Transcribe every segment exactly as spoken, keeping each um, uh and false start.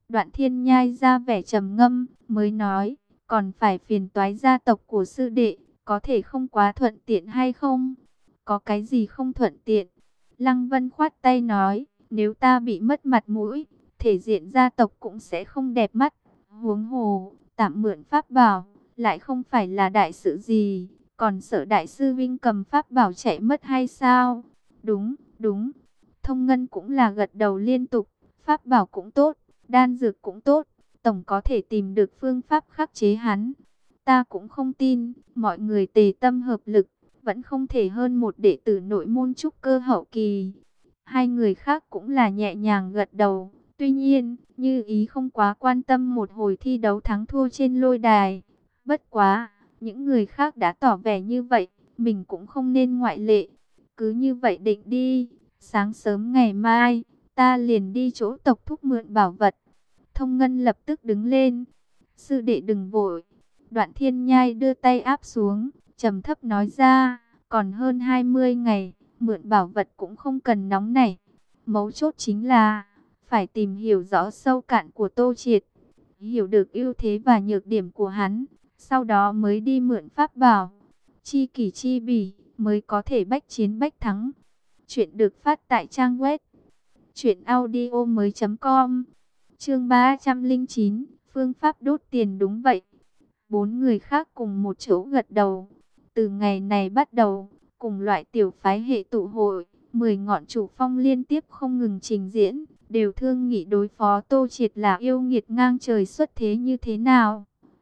Đoạn Thiên Nhai ra vẻ trầm ngâm, mới nói, còn phải phiền toái gia tộc của sư đệ, có thể không quá thuận tiện hay không? Có cái gì không thuận tiện? Lăng Vân khoát tay nói, nếu ta bị mất mặt mũi, thể diện gia tộc cũng sẽ không đẹp mắt. Huống hồ, tạm mượn pháp bảo, lại không phải là đại sự gì, còn sợ đại sư vinh cầm pháp bảo chạy mất hay sao? Đúng, đúng. Thông Ngân cũng là gật đầu liên tục, pháp bảo cũng tốt, đan dược cũng tốt, tổng có thể tìm được phương pháp khắc chế hắn. Ta cũng không tin, mọi người tề tâm hợp lực, vẫn không thể hơn một đệ tử nội môn trúc cơ hậu kỳ. Hai người khác cũng là nhẹ nhàng gật đầu. Tuy nhiên, Như Ý không quá quan tâm một hồi thi đấu thắng thua trên lôi đài. Bất quá, những người khác đã tỏ vẻ như vậy, mình cũng không nên ngoại lệ. Cứ như vậy định đi, sáng sớm ngày mai, ta liền đi chỗ tộc thúc mượn bảo vật. Thông Ngân lập tức đứng lên. Sư đệ đừng vội. Đoạn Thiên Nhai đưa tay áp xuống, trầm thấp nói ra, còn hơn hai mươi ngày, mượn bảo vật cũng không cần nóng nảy. Mấu chốt chính là, phải tìm hiểu rõ sâu cạn của Tô Triệt, hiểu được ưu thế và nhược điểm của hắn, sau đó mới đi mượn pháp bảo. Chi kỷ chi bỉ, mới có thể bách chiến bách thắng. Chuyện được phát tại trang web truyện audio mới chấm com. Chương ba trăm linh chín, phương pháp đốt tiền. Đúng vậy. Bốn người khác cùng một chỗ gật đầu. Từ ngày này bắt đầu, cùng loại tiểu phái hệ tụ hội, mười ngọn chủ phong liên tiếp không ngừng trình diễn, đều thương nghị đối phó Tô Triệt là yêu nghiệt ngang trời xuất thế như thế nào.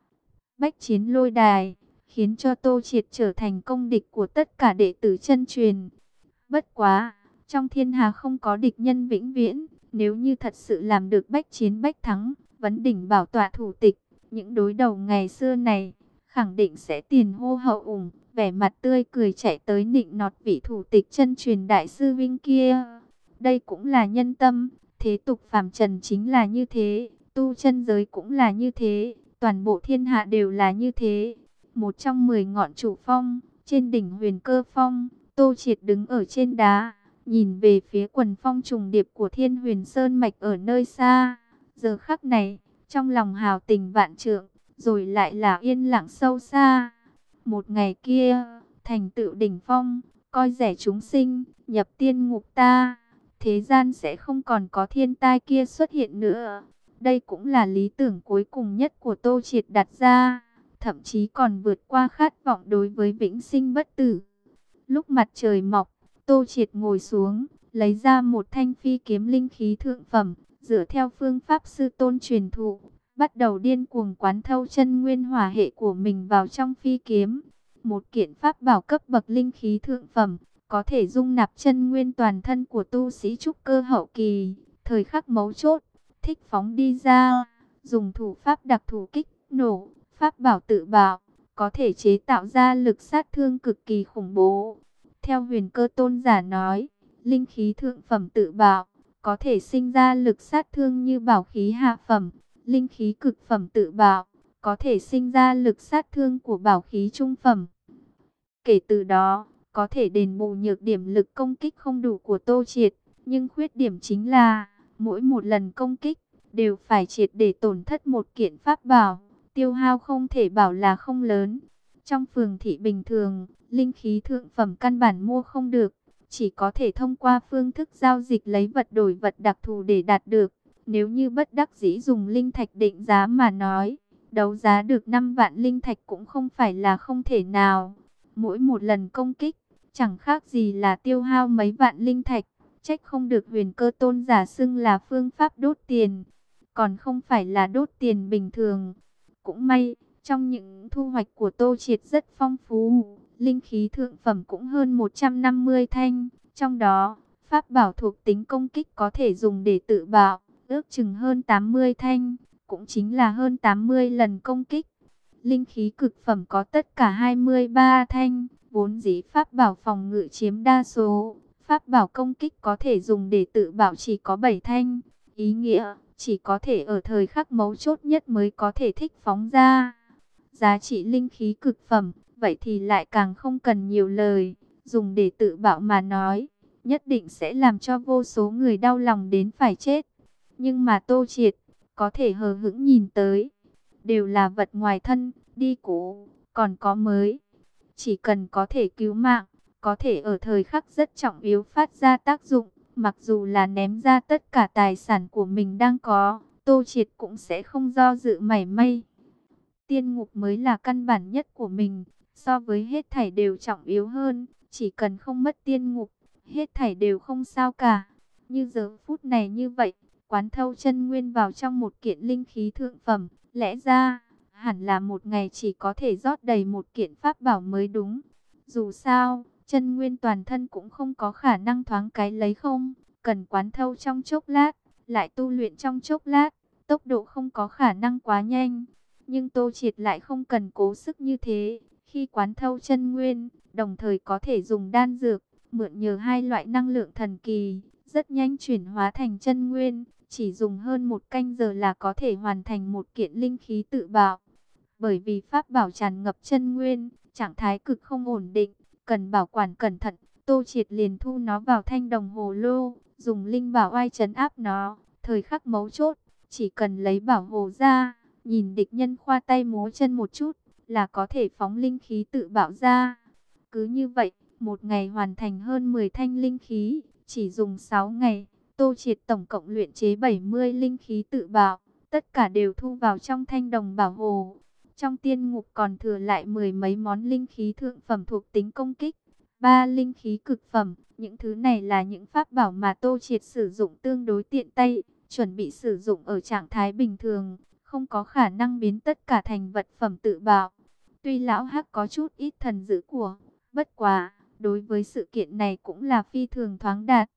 Bách chiến lôi đài, khiến cho Tô Triệt trở thành công địch của tất cả đệ tử chân truyền. Bất quá, trong thiên hà không có địch nhân vĩnh viễn, nếu như thật sự làm được bách chiến bách thắng, vấn đỉnh bảo tọa thủ tịch, những đối đầu ngày xưa này, khẳng định sẽ tiền hô hậu ủng, vẻ mặt tươi cười chạy tới nịnh nọt vị thủ tịch chân truyền đại sư Vinh kia. Đây cũng là nhân tâm, thế tục phàm trần chính là như thế, tu chân giới cũng là như thế, toàn bộ thiên hạ đều là như thế. Một trong mười ngọn chủ phong, trên đỉnh Huyền Cơ Phong, Tô Triệt đứng ở trên đá, nhìn về phía quần phong trùng điệp của Thiên Huyền Sơn mạch ở nơi xa. Giờ khắc này, trong lòng hào tình vạn trượng, rồi lại là yên lặng sâu xa. Một ngày kia, thành tựu đỉnh phong, coi rẻ chúng sinh, nhập tiên ngục ta, thế gian sẽ không còn có thiên tai kia xuất hiện nữa. Đây cũng là lý tưởng cuối cùng nhất của Tô Triệt đặt ra, thậm chí còn vượt qua khát vọng đối với vĩnh sinh bất tử. Lúc mặt trời mọc, Tô Triệt ngồi xuống, lấy ra một thanh phi kiếm linh khí thượng phẩm, dựa theo phương pháp sư tôn truyền thụ, bắt đầu điên cuồng quán thâu chân nguyên hỏa hệ của mình vào trong phi kiếm. Một kiện pháp bảo cấp bậc linh khí thượng phẩm, có thể dung nạp chân nguyên toàn thân của tu sĩ trúc cơ hậu kỳ, thời khắc mấu chốt, thích phóng đi ra, dùng thủ pháp đặc thù kích nổ, pháp bảo tự bạo, có thể chế tạo ra lực sát thương cực kỳ khủng bố. Theo Huyền Cơ tôn giả nói, linh khí thượng phẩm tự bạo, có thể sinh ra lực sát thương như bảo khí hạ phẩm, linh khí cực phẩm tự bạo, có thể sinh ra lực sát thương của bảo khí trung phẩm. Kể từ đó, có thể đền bù nhược điểm lực công kích không đủ của Tô Triệt, nhưng khuyết điểm chính là, mỗi một lần công kích, đều phải triệt để tổn thất một kiện pháp bảo, tiêu hao không thể bảo là không lớn. Trong phường thị bình thường, linh khí thượng phẩm căn bản mua không được, chỉ có thể thông qua phương thức giao dịch lấy vật đổi vật đặc thù để đạt được. Nếu như bất đắc dĩ dùng linh thạch định giá mà nói, đấu giá được năm vạn linh thạch cũng không phải là không thể nào. Mỗi một lần công kích, chẳng khác gì là tiêu hao mấy vạn linh thạch, trách không được Huyền Cơ tôn giả xưng là phương pháp đốt tiền, còn không phải là đốt tiền bình thường. Cũng may, trong những thu hoạch của Tô Triệt rất phong phú, linh khí thượng phẩm cũng hơn một trăm năm mươi thanh, trong đó, pháp bảo thuộc tính công kích có thể dùng để tự bạo, ước chừng hơn tám mươi thanh, cũng chính là hơn tám mươi lần công kích. Linh khí cực phẩm có tất cả hai mươi ba thanh, vốn dĩ pháp bảo phòng ngự chiếm đa số, pháp bảo công kích có thể dùng để tự bảo chỉ có bảy thanh, ý nghĩa chỉ có thể ở thời khắc mấu chốt nhất mới có thể thích phóng ra. Giá trị linh khí cực phẩm, vậy thì lại càng không cần nhiều lời, dùng để tự bảo mà nói, nhất định sẽ làm cho vô số người đau lòng đến phải chết. Nhưng mà Tô Triệt có thể hờ hững nhìn tới, đều là vật ngoài thân, đi cũ, còn có mới. Chỉ cần có thể cứu mạng, có thể ở thời khắc rất trọng yếu phát ra tác dụng, mặc dù là ném ra tất cả tài sản của mình đang có, Tô Triệt cũng sẽ không do dự mảy may. Tiên ngục mới là căn bản nhất của mình, so với hết thảy đều trọng yếu hơn, chỉ cần không mất tiên ngục, hết thảy đều không sao cả. Như giờ phút này như vậy, quán thâu chân nguyên vào trong một kiện linh khí thượng phẩm, lẽ ra hẳn là một ngày chỉ có thể rót đầy một kiện pháp bảo mới đúng. Dù sao, chân nguyên toàn thân cũng không có khả năng thoáng cái lấy không, cần quán thâu trong chốc lát, lại tu luyện trong chốc lát, tốc độ không có khả năng quá nhanh. Nhưng Tô Triệt lại không cần cố sức như thế, khi quán thâu chân nguyên, đồng thời có thể dùng đan dược, mượn nhờ hai loại năng lượng thần kỳ, rất nhanh chuyển hóa thành chân nguyên, chỉ dùng hơn một canh giờ là có thể hoàn thành một kiện linh khí tự bạo. Bởi vì pháp bảo tràn ngập chân nguyên, trạng thái cực không ổn định, cần bảo quản cẩn thận, Tô Triệt liền thu nó vào thanh đồng hồ lô, dùng linh bảo oai trấn áp nó, thời khắc mấu chốt, chỉ cần lấy bảo hồ ra, nhìn địch nhân khoa tay múa chân một chút, là có thể phóng linh khí tự bạo ra. Cứ như vậy, một ngày hoàn thành hơn mười thanh linh khí, chỉ dùng sáu ngày, Tô Triệt tổng cộng luyện chế bảy mươi linh khí tự bạo, tất cả đều thu vào trong thanh đồng bảo hồ. Trong tiên ngục còn thừa lại mười mấy món linh khí thượng phẩm thuộc tính công kích, ba linh khí cực phẩm, những thứ này là những pháp bảo mà Tô Triệt sử dụng tương đối tiện tay, chuẩn bị sử dụng ở trạng thái bình thường, không có khả năng biến tất cả thành vật phẩm tự bạo. Tuy lão Hắc có chút ít thần dữ của, bất quá, đối với sự kiện này cũng là phi thường thoáng đạt.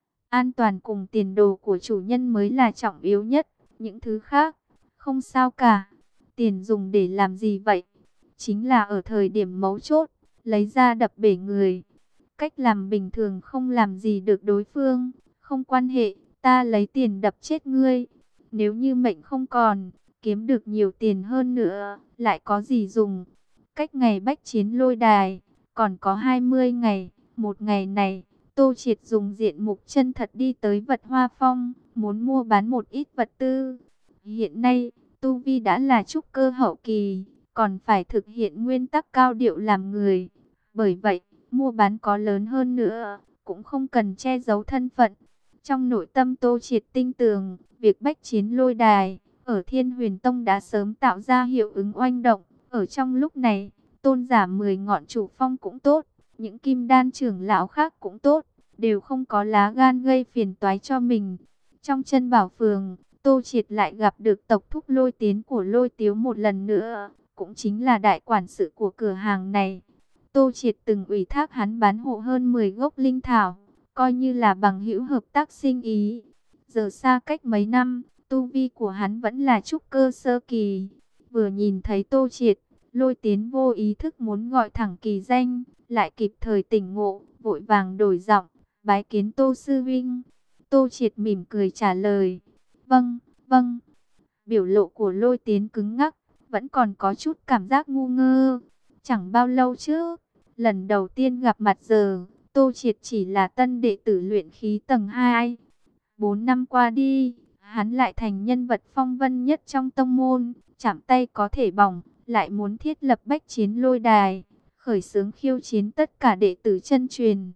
An toàn cùng tiền đồ của chủ nhân mới là trọng yếu nhất, những thứ khác, không sao cả. Tiền dùng để làm gì vậy? Chính là ở thời điểm mấu chốt, lấy ra đập bể người. Cách làm bình thường không làm gì được đối phương, không quan hệ, ta lấy tiền đập chết ngươi. Nếu như mệnh không còn, kiếm được nhiều tiền hơn nữa, lại có gì dùng? Cách ngày bách chiến lôi đài, còn có hai mươi ngày, một ngày này, Tô Triệt dùng diện mục chân thật đi tới Vật Hoa Phong, muốn mua bán một ít vật tư. Hiện nay, tu vi đã là trúc cơ hậu kỳ, còn phải thực hiện nguyên tắc cao điệu làm người. Bởi vậy, mua bán có lớn hơn nữa, cũng không cần che giấu thân phận. Trong nội tâm Tô Triệt tinh tường, việc bách chiến lôi đài, ở Thiên Huyền Tông đã sớm tạo ra hiệu ứng oanh động. Ở trong lúc này, tôn giả mười ngọn chủ phong cũng tốt, những kim đan trưởng lão khác cũng tốt, đều không có lá gan gây phiền toái cho mình. Trong chân bảo phường, Tô Triệt lại gặp được tộc thúc Lôi Tiến của Lôi Tiếu một lần nữa, cũng chính là đại quản sự của cửa hàng này. Tô Triệt từng ủy thác hắn bán hộ hơn mười gốc linh thảo, coi như là bằng hữu hợp tác sinh ý. Giờ xa cách mấy năm, tu vi của hắn vẫn là trúc cơ sơ kỳ. Vừa nhìn thấy Tô Triệt, Lôi Tiến vô ý thức muốn gọi thẳng kỳ danh, lại kịp thời tỉnh ngộ, vội vàng đổi giọng, bái kiến Tô sư huynh. Tô Triệt mỉm cười trả lời, vâng, vâng. Biểu lộ của Lôi Tiến cứng ngắc, vẫn còn có chút cảm giác ngu ngơ. Chẳng bao lâu trước, lần đầu tiên gặp mặt giờ, Tô Triệt chỉ là tân đệ tử luyện khí tầng hai. Bốn năm qua đi, hắn lại thành nhân vật phong vân nhất trong tông môn, chạm tay có thể bỏng, lại muốn thiết lập bách chiến lôi đài, khởi xướng khiêu chiến tất cả đệ tử chân truyền.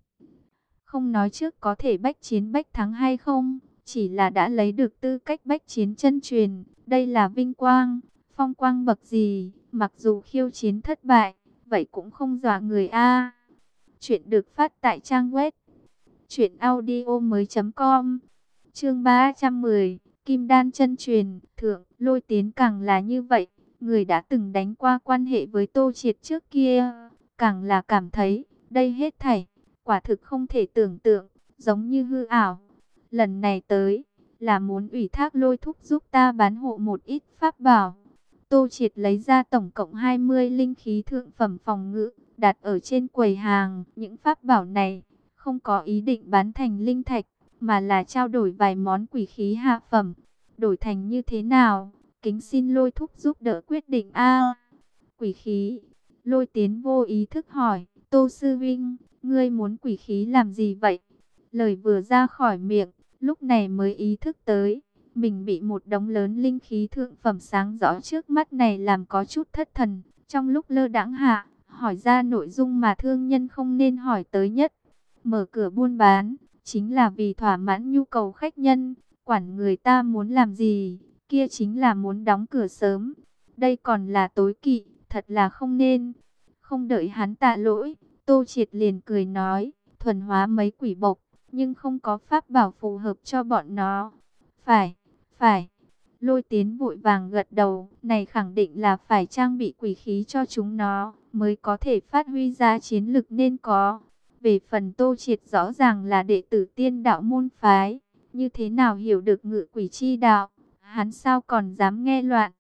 Không nói trước có thể bách chiến bách thắng hay không, chỉ là đã lấy được tư cách bách chiến chân truyền, đây là vinh quang, phong quang bậc gì, mặc dù khiêu chiến thất bại, vậy cũng không dọa người a. Chuyện được phát tại trang web truyện audio mới chấm com. Chương ba trăm mười, Kim Đan chân truyền, thượng, Lôi Tiến càng là như vậy, người đã từng đánh qua quan hệ với Tô Triệt trước kia, càng là cảm thấy, đây hết thảy, quả thực không thể tưởng tượng, giống như hư ảo. Lần này tới, là muốn ủy thác Lôi thúc giúp ta bán hộ một ít pháp bảo. Tô Triệt lấy ra tổng cộng hai mươi linh khí thượng phẩm phòng ngự, đặt ở trên quầy hàng. Những pháp bảo này, không có ý định bán thành linh thạch, mà là trao đổi vài món quỷ khí hạ phẩm. Đổi thành như thế nào? Kính xin Lôi thúc giúp đỡ quyết định a. Quỷ khí. Lôi Tiến vô ý thức hỏi, Tô sư huynh, ngươi muốn quỷ khí làm gì vậy? Lời vừa ra khỏi miệng, lúc này mới ý thức tới, mình bị một đống lớn linh khí thượng phẩm sáng rõ trước mắt này làm có chút thất thần. Trong lúc lơ đãng hạ, hỏi ra nội dung mà thương nhân không nên hỏi tới nhất. Mở cửa buôn bán, chính là vì thỏa mãn nhu cầu khách nhân, quản người ta muốn làm gì, kia chính là muốn đóng cửa sớm. Đây còn là tối kỵ, thật là không nên. Không đợi hắn tạ lỗi, Tô Triệt liền cười nói, thuần hóa mấy quỷ bộc, nhưng không có pháp bảo phù hợp cho bọn nó. Phải, phải. Lôi Tiến vội vàng gật đầu, này khẳng định là phải trang bị quỷ khí cho chúng nó, mới có thể phát huy ra chiến lực nên có. Về phần Tô Triệt rõ ràng là đệ tử tiên đạo môn phái, như thế nào hiểu được ngự quỷ chi đạo, hắn sao còn dám nghe loạn.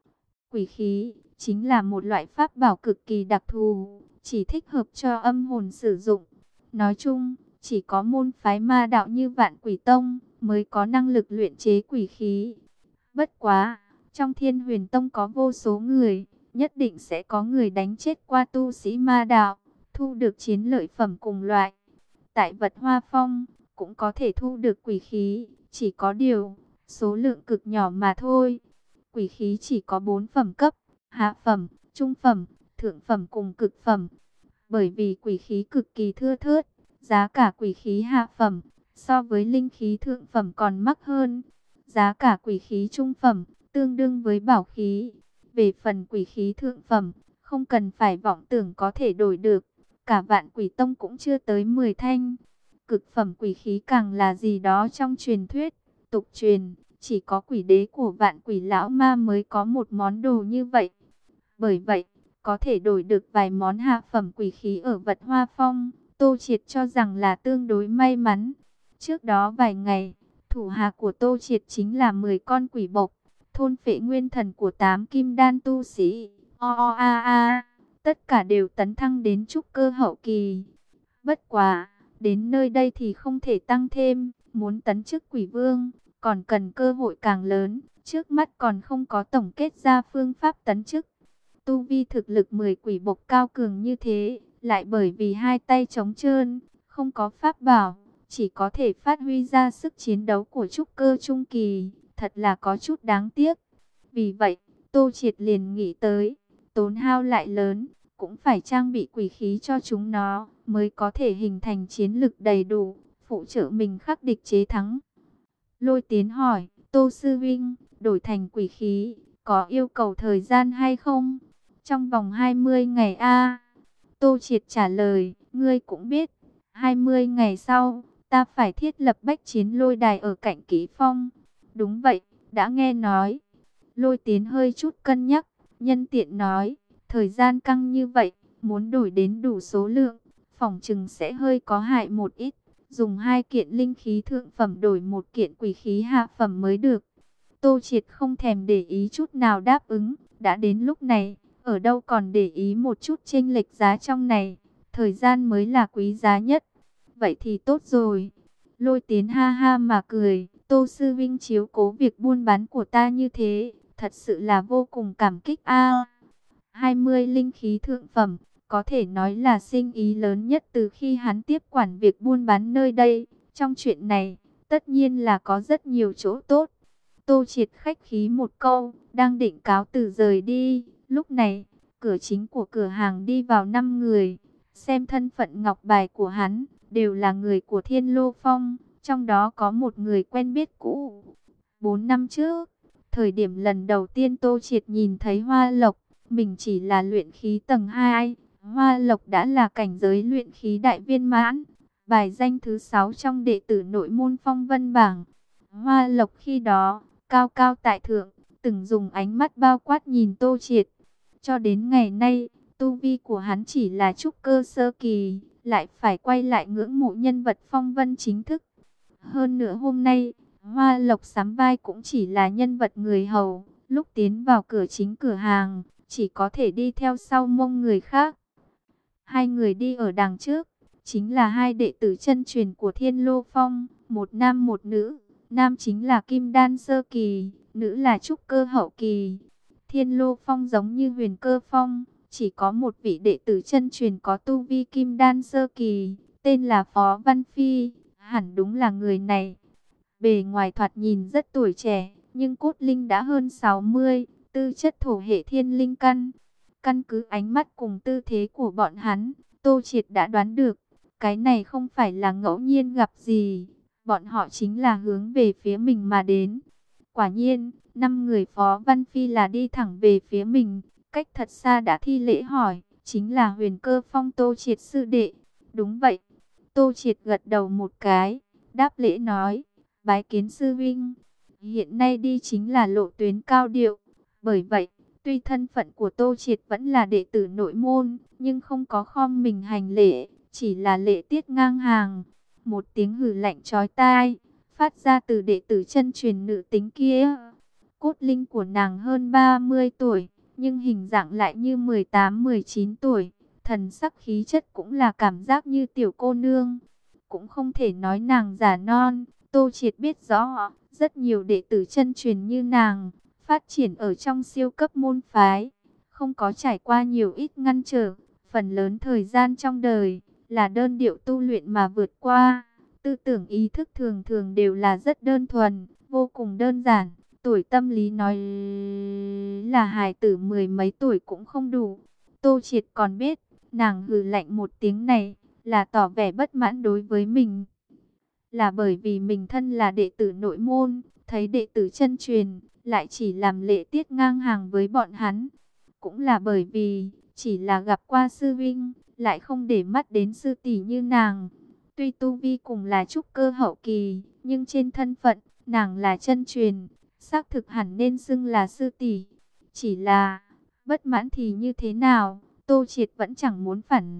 Quỷ khí chính là một loại pháp bảo cực kỳ đặc thù, chỉ thích hợp cho âm hồn sử dụng. Nói chung, chỉ có môn phái ma đạo như Vạn Quỷ Tông mới có năng lực luyện chế quỷ khí. Bất quá, trong Thiên Huyền Tông có vô số người, nhất định sẽ có người đánh chết qua tu sĩ ma đạo, thu được chiến lợi phẩm cùng loại. Tại Vật Hoa Phong, cũng có thể thu được quỷ khí, chỉ có điều, số lượng cực nhỏ mà thôi. Quỷ khí chỉ có bốn phẩm cấp, hạ phẩm, trung phẩm, thượng phẩm cùng cực phẩm. Bởi vì quỷ khí cực kỳ thưa thớt, giá cả quỷ khí hạ phẩm, so với linh khí thượng phẩm còn mắc hơn. Giá cả quỷ khí trung phẩm, tương đương với bảo khí. Về phần quỷ khí thượng phẩm, không cần phải vọng tưởng có thể đổi được. Cả Vạn Quỷ Tông cũng chưa tới mười thanh. Cực phẩm quỷ khí càng là gì đó trong truyền thuyết, tục truyền. Chỉ có quỷ đế của Vạn Quỷ Lão Ma mới có một món đồ như vậy. Bởi vậy, có thể đổi được vài món hạ phẩm quỷ khí ở Vật Hoa Phong, Tô Triệt cho rằng là tương đối may mắn. Trước đó vài ngày, thủ hạ của Tô Triệt chính là mười con quỷ bộc, thôn phệ nguyên thần của tám kim đan tu sĩ. O o a a, tất cả đều tấn thăng đến trúc cơ hậu kỳ. Bất quá, đến nơi đây thì không thể tăng thêm, muốn tấn chức quỷ vương, còn cần cơ hội càng lớn, trước mắt còn không có tổng kết ra phương pháp tấn chức. Tu vi thực lực mười quỷ bộc cao cường như thế, lại bởi vì hai tay trống trơn, không có pháp bảo, chỉ có thể phát huy ra sức chiến đấu của trúc cơ trung kỳ, thật là có chút đáng tiếc. Vì vậy, Tô Triệt liền nghĩ tới, tốn hao lại lớn, cũng phải trang bị quỷ khí cho chúng nó, mới có thể hình thành chiến lực đầy đủ, phụ trợ mình khắc địch chế thắng. Lôi Tiến hỏi, Tô Sư Vinh, đổi thành quỷ khí, có yêu cầu thời gian hay không? Trong vòng hai mươi ngày a. Tô Triệt trả lời, ngươi cũng biết, hai mươi ngày sau, ta phải thiết lập bách chiến lôi đài ở cạnh Kỷ Phong. Đúng vậy, đã nghe nói. Lôi Tiến hơi chút cân nhắc, nhân tiện nói, thời gian căng như vậy, muốn đổi đến đủ số lượng, phỏng chừng sẽ hơi có hại một ít. Dùng hai kiện linh khí thượng phẩm đổi một kiện quỷ khí hạ phẩm mới được. Tô Triệt không thèm để ý chút nào đáp ứng, đã đến lúc này, ở đâu còn để ý một chút chênh lệch giá trong này, thời gian mới là quý giá nhất. Vậy thì tốt rồi. Lôi Tiến ha ha mà cười, Tô Sư Vinh chiếu cố việc buôn bán của ta như thế, thật sự là vô cùng cảm kích a. hai mươi linh khí thượng phẩm, có thể nói là sinh ý lớn nhất từ khi hắn tiếp quản việc buôn bán nơi đây. Trong chuyện này, tất nhiên là có rất nhiều chỗ tốt. Tô Triệt khách khí một câu, đang định cáo từ rời đi. Lúc này, cửa chính của cửa hàng đi vào năm người. Xem thân phận ngọc bài của hắn, đều là người của Thiên Lô Phong. Trong đó có một người quen biết cũ. Bốn năm trước, thời điểm lần đầu tiên Tô Triệt nhìn thấy Hoa Lộc, mình chỉ là luyện khí tầng hai. Hoa Lộc đã là cảnh giới luyện khí đại viên mãn, bài danh thứ sáu trong đệ tử nội môn Phong Vân Bảng. Hoa Lộc khi đó, cao cao tại thượng, từng dùng ánh mắt bao quát nhìn Tô Triệt. Cho đến ngày nay, tu vi của hắn chỉ là trúc cơ sơ kỳ, lại phải quay lại ngưỡng mộ nhân vật Phong Vân chính thức. Hơn nữa hôm nay, Hoa Lộc sắm vai cũng chỉ là nhân vật người hầu, lúc tiến vào cửa chính cửa hàng, chỉ có thể đi theo sau mông người khác. Hai người đi ở đằng trước, chính là hai đệ tử chân truyền của Thiên Lô Phong, một nam một nữ. Nam chính là Kim Đan Sơ Kỳ, nữ là Trúc Cơ Hậu Kỳ. Thiên Lô Phong giống như Huyền Cơ Phong, chỉ có một vị đệ tử chân truyền có tu vi Kim Đan Sơ Kỳ, tên là Phó Văn Phi, hẳn đúng là người này. Bề ngoài thoạt nhìn rất tuổi trẻ, nhưng cốt linh đã hơn sáu mươi, tư chất thổ hệ thiên linh căn. Căn cứ ánh mắt cùng tư thế của bọn hắn, Tô Triệt đã đoán được, cái này không phải là ngẫu nhiên gặp gì, bọn họ chính là hướng về phía mình mà đến. Quả nhiên, năm người Phó Văn Phi là đi thẳng về phía mình, cách thật xa đã thi lễ hỏi, chính là Huyền Cơ Phong Tô Triệt sư đệ. Đúng vậy. Tô Triệt gật đầu một cái, đáp lễ nói, bái kiến sư vinh. Hiện nay đi chính là lộ tuyến cao điệu, bởi vậy, tuy thân phận của Tô Triệt vẫn là đệ tử nội môn, nhưng không có khom mình hành lễ, chỉ là lễ tiết ngang hàng. Một tiếng hừ lạnh chói tai, phát ra từ đệ tử chân truyền nữ tính kia. Cốt linh của nàng hơn ba mươi tuổi, nhưng hình dạng lại như mười tám mười chín tuổi. Thần sắc khí chất cũng là cảm giác như tiểu cô nương. Cũng không thể nói nàng già non. Tô Triệt biết rõ, rất nhiều đệ tử chân truyền như nàng, phát triển ở trong siêu cấp môn phái, không có trải qua nhiều ít ngăn trở. Phần lớn thời gian trong đời, là đơn điệu tu luyện mà vượt qua. Tư tưởng ý thức thường thường đều là rất đơn thuần, vô cùng đơn giản. Tuổi tâm lý nói là hài tử mười mấy tuổi cũng không đủ. Tô Triệt còn biết, nàng hừ lạnh một tiếng này, là tỏ vẻ bất mãn đối với mình. Là bởi vì mình thân là đệ tử nội môn, thấy đệ tử chân truyền, lại chỉ làm lễ tiết ngang hàng với bọn hắn. Cũng là bởi vì, chỉ là gặp qua sư vinh, lại không để mắt đến sư tỷ như nàng. Tuy tu vi cùng là trúc cơ hậu kỳ, nhưng trên thân phận, nàng là chân truyền, xác thực hẳn nên xưng là sư tỷ. Chỉ là, bất mãn thì như thế nào, Tô Triệt vẫn chẳng muốn phản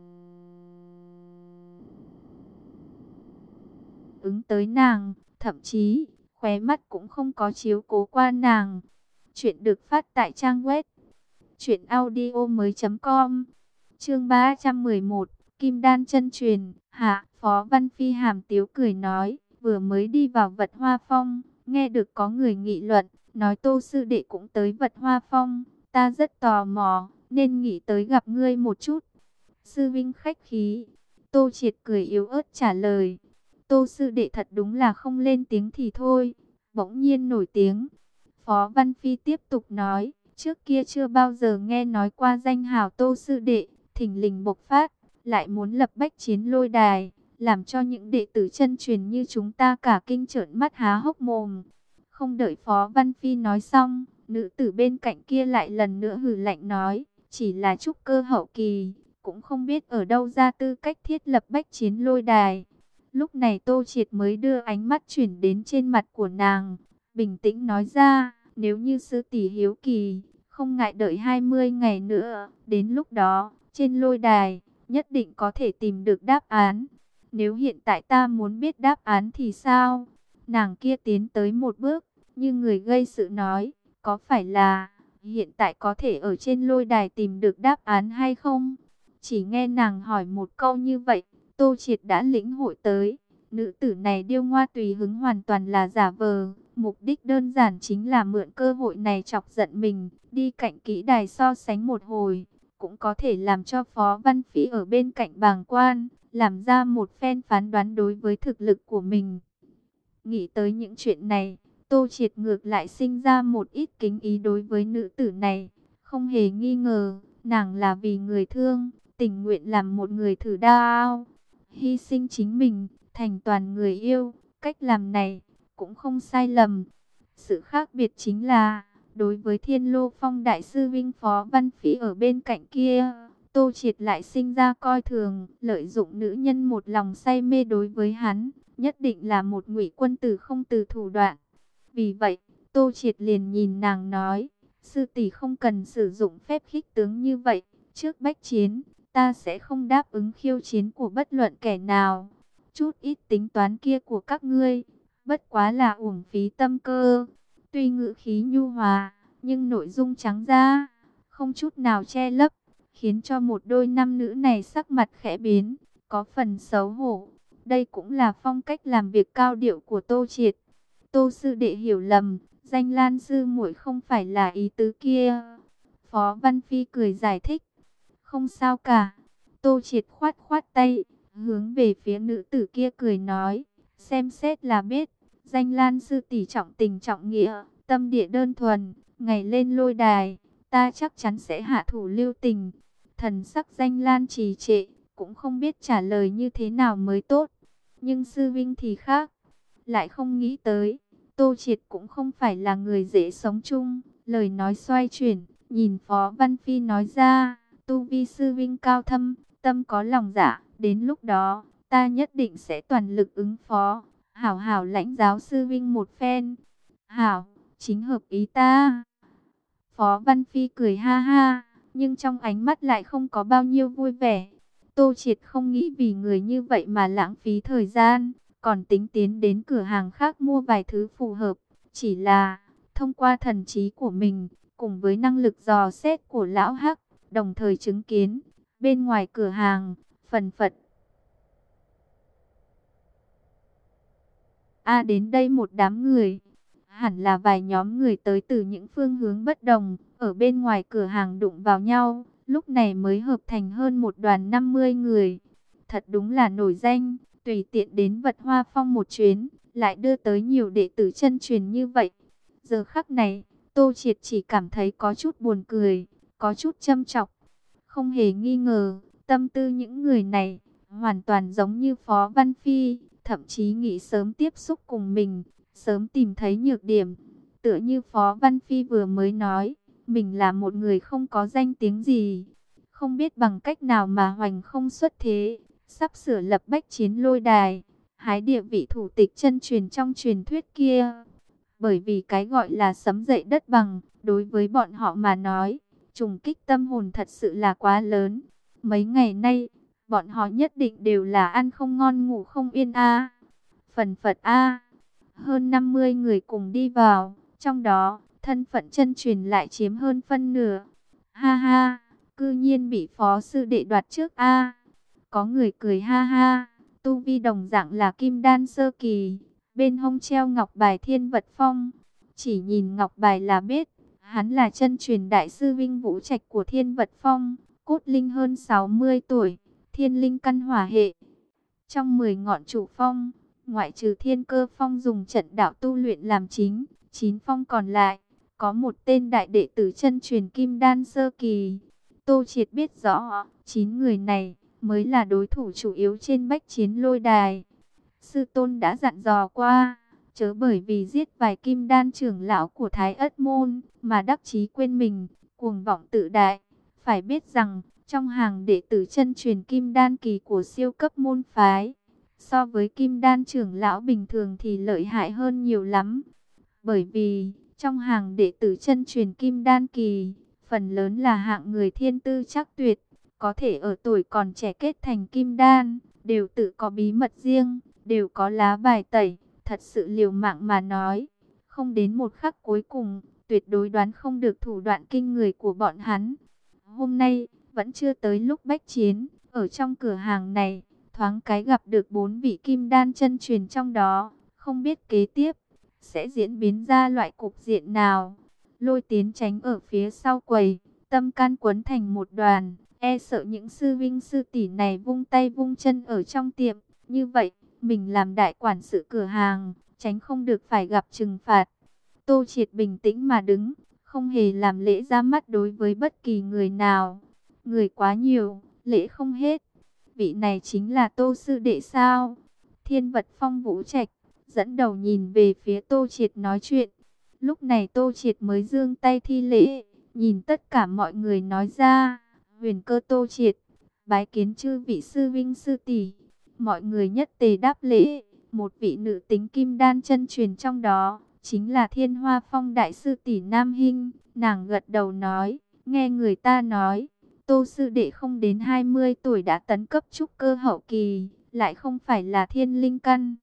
ứng tới nàng, thậm chí, khóe mắt cũng không có chiếu cố qua nàng. Chuyện được phát tại trang web truyện audio mới chấm com. Chương ba trăm mười một, Kim Đan chân truyền. Hạ, Phó Văn Phi hàm tiếu cười nói, vừa mới đi vào Vật Hoa Phong, nghe được có người nghị luận, nói Tô sư đệ cũng tới Vật Hoa Phong, ta rất tò mò, nên nghĩ tới gặp ngươi một chút. Sư vinh khách khí. Tô Triệt cười yếu ớt trả lời. Tô sư đệ thật đúng là không lên tiếng thì thôi, bỗng nhiên nổi tiếng. Phó Văn Phi tiếp tục nói, trước kia chưa bao giờ nghe nói qua danh hào Tô sư đệ, thình lình bộc phát, lại muốn lập bách chiến lôi đài, làm cho những đệ tử chân truyền như chúng ta cả kinh trợn mắt há hốc mồm. Không đợi Phó Văn Phi nói xong, nữ tử bên cạnh kia lại lần nữa hừ lạnh nói, chỉ là trúc cơ hậu kỳ, cũng không biết ở đâu ra tư cách thiết lập bách chiến lôi đài. Lúc này Tô Triệt mới đưa ánh mắt chuyển đến trên mặt của nàng, bình tĩnh nói ra, nếu như sư tỷ hiếu kỳ, không ngại đợi hai mươi ngày nữa, đến lúc đó, trên lôi đài, nhất định có thể tìm được đáp án. Nếu hiện tại ta muốn biết đáp án thì sao? Nàng kia tiến tới một bước, như người gây sự nói, có phải là hiện tại có thể ở trên lôi đài tìm được đáp án hay không? Chỉ nghe nàng hỏi một câu như vậy, Tô Triệt đã lĩnh hội tới. Nữ tử này điêu ngoa tùy hứng hoàn toàn là giả vờ. Mục đích đơn giản chính là mượn cơ hội này chọc giận mình, đi cạnh kỹ đài so sánh một hồi. Cũng có thể làm cho Phó Văn Phí ở bên cạnh bàng quan, làm ra một phen phán đoán đối với thực lực của mình. Nghĩ tới những chuyện này, Tô Triệt ngược lại sinh ra một ít kính ý đối với nữ tử này. Không hề nghi ngờ, nàng là vì người thương, tình nguyện làm một người thử đao, hy sinh chính mình, thành toàn người yêu. Cách làm này cũng không sai lầm. Sự khác biệt chính là, đối với Thiên Lô Phong đại sư vinh Phó Văn Phí ở bên cạnh kia, Tô Triệt lại sinh ra coi thường, lợi dụng nữ nhân một lòng say mê đối với hắn, nhất định là một ngụy quân tử không từ thủ đoạn. Vì vậy, Tô Triệt liền nhìn nàng nói, sư tỷ không cần sử dụng phép khích tướng như vậy, trước bách chiến, ta sẽ không đáp ứng khiêu chiến của bất luận kẻ nào. Chút ít tính toán kia của các ngươi, bất quá là uổng phí tâm cơ. Tuy ngữ khí nhu hòa, nhưng nội dung trắng ra, không chút nào che lấp, khiến cho một đôi nam nữ này sắc mặt khẽ biến, có phần xấu hổ. Đây cũng là phong cách làm việc cao điệu của Tô Triệt. Tô sư đệ hiểu lầm, danh Lan sư muội không phải là ý tứ kia. Phó Văn Phi cười giải thích. Không sao cả. Tô Triệt khoát khoát tay, hướng về phía nữ tử kia cười nói, xem xét là biết, Danh Lan sư tỷ trọng tình trọng nghĩa, tâm địa đơn thuần, ngày lên lôi đài, ta chắc chắn sẽ hạ thủ lưu tình. Thần sắc Danh Lan trì trệ, cũng không biết trả lời như thế nào mới tốt. Nhưng sư vinh thì khác, lại không nghĩ tới, Tô Triệt cũng không phải là người dễ sống chung. Lời nói xoay chuyển, nhìn Phó Văn Phi nói ra, tu vi sư vinh cao thâm, tâm có lòng dạ, đến lúc đó, ta nhất định sẽ toàn lực ứng phó, hảo hảo lãnh giáo sư vinh một phen. Hảo, chính hợp ý ta. Phó Văn Phi cười ha ha, nhưng trong ánh mắt lại không có bao nhiêu vui vẻ. Tô Triệt không nghĩ vì người như vậy mà lãng phí thời gian, còn tính tiến đến cửa hàng khác mua vài thứ phù hợp. Chỉ là, thông qua thần trí của mình, cùng với năng lực dò xét của lão Hắc, đồng thời chứng kiến, bên ngoài cửa hàng, phần phật. A đến đây một đám người, hẳn là vài nhóm người tới từ những phương hướng bất đồng, ở bên ngoài cửa hàng đụng vào nhau, lúc này mới hợp thành hơn một đoàn năm mươi người. Thật đúng là nổi danh, tùy tiện đến Vật Hoa Phong một chuyến, lại đưa tới nhiều đệ tử chân truyền như vậy. Giờ khắc này, Tô Triệt chỉ cảm thấy có chút buồn cười, có chút châm chọc. Không hề nghi ngờ, tâm tư những người này, hoàn toàn giống như Phó Văn Phi, thậm chí nghĩ sớm tiếp xúc cùng mình, sớm tìm thấy nhược điểm. Tựa như Phó Văn Phi vừa mới nói, mình là một người không có danh tiếng gì, không biết bằng cách nào mà hoành không xuất thế, sắp sửa lập bách chiến lôi đài, hái địa vị thủ tịch chân truyền trong truyền thuyết kia. Bởi vì cái gọi là sấm dậy đất bằng, đối với bọn họ mà nói, trùng kích tâm hồn thật sự là quá lớn. Mấy ngày nay, bọn họ nhất định đều là ăn không ngon ngủ không yên a. Phần phật a. Hơn năm mươi người cùng đi vào, trong đó, thân phận chân truyền lại chiếm hơn phân nửa. Ha ha, cư nhiên bị phó sư đệ đoạt trước a. Có người cười ha ha, tu vi đồng dạng là kim đan sơ kỳ, bên hông treo ngọc bài Thiên Vật Phong. Chỉ nhìn ngọc bài là biết, hắn là chân truyền đại sư Vinh Vũ Trạch của Thiên Vật Phong, cốt linh hơn sáu mươi tuổi, thiên linh căn hỏa hệ. Trong mười ngọn chủ phong, ngoại trừ Thiên Cơ Phong dùng trận đạo tu luyện làm chính, chín phong còn lại, có một tên đại đệ tử chân truyền kim đan sơ kỳ. Tô Triệt biết rõ, chín người này mới là đối thủ chủ yếu trên bách chiến lôi đài. Sư tôn đã dặn dò qua, chớ bởi vì giết vài kim đan trưởng lão của Thái Ất Môn mà đắc chí quên mình, cuồng vọng tự đại. Phải biết rằng, trong hàng đệ tử chân truyền kim đan kỳ của siêu cấp môn phái, so với kim đan trưởng lão bình thường thì lợi hại hơn nhiều lắm. Bởi vì, trong hàng đệ tử chân truyền kim đan kỳ, phần lớn là hạng người thiên tư chắc tuyệt, có thể ở tuổi còn trẻ kết thành kim đan, đều tự có bí mật riêng, đều có lá bài tẩy. Thật sự liều mạng mà nói, không đến một khắc cuối cùng, tuyệt đối đoán không được thủ đoạn kinh người của bọn hắn. Hôm nay, vẫn chưa tới lúc bách chiến, ở trong cửa hàng này, thoáng cái gặp được bốn vị kim đan chân truyền trong đó, không biết kế tiếp sẽ diễn biến ra loại cục diện nào. Lôi Tiến tránh ở phía sau quầy, tâm can quấn thành một đoàn, e sợ những sư vinh sư tỷ này vung tay vung chân ở trong tiệm, như vậy mình làm đại quản sự cửa hàng, tránh không được phải gặp trừng phạt. Tô Triệt bình tĩnh mà đứng, không hề làm lễ ra mắt đối với bất kỳ người nào. Người quá nhiều, lễ không hết. Vị này chính là Tô sư đệ sao? Thiên Vật Phong Vũ Trạch dẫn đầu nhìn về phía Tô Triệt nói chuyện. Lúc này Tô Triệt mới giương tay thi lễ, nhìn tất cả mọi người nói ra, Huyền Cơ Tô Triệt, bái kiến chư vị sư vinh sư tỷ. Mọi người nhất tề đáp lễ. Một vị nữ tính kim đan chân truyền trong đó, chính là Thiên Hoa Phong đại sư tỷ Nam Hinh. Nàng gật đầu nói, nghe người ta nói, Tô sư đệ không đến hai mươi tuổi đã tấn cấp trúc cơ hậu kỳ, lại không phải là thiên linh căn.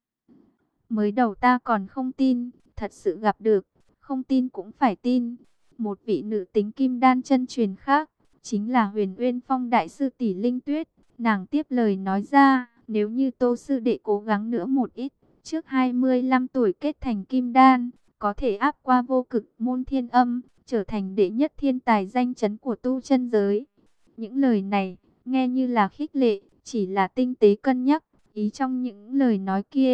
Mới đầu ta còn không tin, thật sự gặp được, không tin cũng phải tin. Một vị nữ tính kim đan chân truyền khác, chính là Huyền Uyên Phong đại sư tỷ Linh Tuyết. Nàng tiếp lời nói ra, nếu như Tô sư đệ cố gắng nữa một ít, trước hai mươi lăm tuổi kết thành kim đan, có thể áp qua vô cực môn thiên âm, trở thành đệ nhất thiên tài danh chấn của tu chân giới. Những lời này, nghe như là khích lệ, chỉ là tinh tế cân nhắc, ý trong những lời nói kia,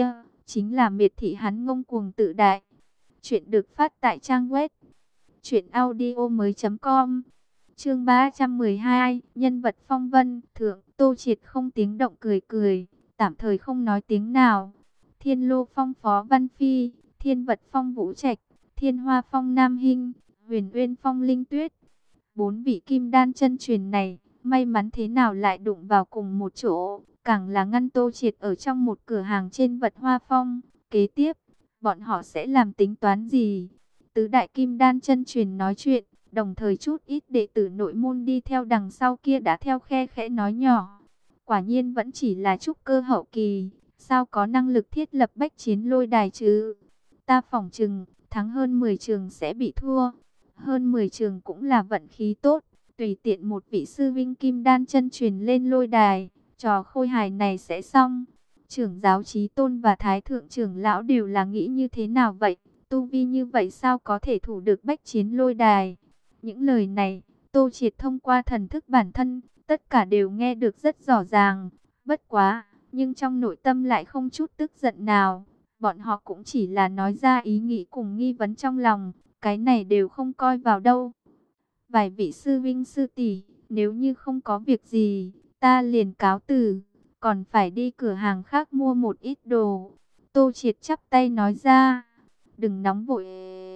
chính là miệt thị hắn ngông cuồng tự đại. Chuyện được phát tại trang web truyện audio mới.com. Chương ba trăm mười hai, nhân vật phong vân. Thượng, Tô Triệt không tiếng động cười cười, tạm thời không nói tiếng nào. Thiên Lô Phong Phó Văn Phi, Thiên Vật Phong Vũ Trạch, Thiên Hoa Phong Nam Hinh, Huyền Uyên Phong Linh Tuyết. Bốn vị kim đan chân truyền này, may mắn thế nào lại đụng vào cùng một chỗ, càng là ngăn Tô Triệt ở trong một cửa hàng trên Vật Hoa Phong. Kế tiếp, bọn họ sẽ làm tính toán gì? Tứ đại kim đan chân truyền nói chuyện, đồng thời chút ít đệ tử nội môn đi theo đằng sau kia đã theo khe khẽ nói nhỏ. Quả nhiên vẫn chỉ là trúc cơ hậu kỳ, sao có năng lực thiết lập bách chiến lôi đài chứ? Ta phỏng chừng, thắng hơn mười trường sẽ bị thua. Hơn mười trường cũng là vận khí tốt, tùy tiện một vị sư vinh kim đan chân truyền lên lôi đài, trò khôi hài này sẽ xong. Trưởng giáo Chí Tôn và Thái thượng trưởng lão đều là nghĩ như thế nào vậy? Tu vi như vậy sao có thể thủ được bách chiến lôi đài? Những lời này, Tô Triệt thông qua thần thức bản thân, tất cả đều nghe được rất rõ ràng. Bất quá, nhưng trong nội tâm lại không chút tức giận nào. Bọn họ cũng chỉ là nói ra ý nghĩ cùng nghi vấn trong lòng, cái này đều không coi vào đâu. Vài vị sư vinh sư tỷ, nếu như không có việc gì, ta liền cáo từ, còn phải đi cửa hàng khác mua một ít đồ. Tô Triệt chắp tay nói ra, đừng nóng vội.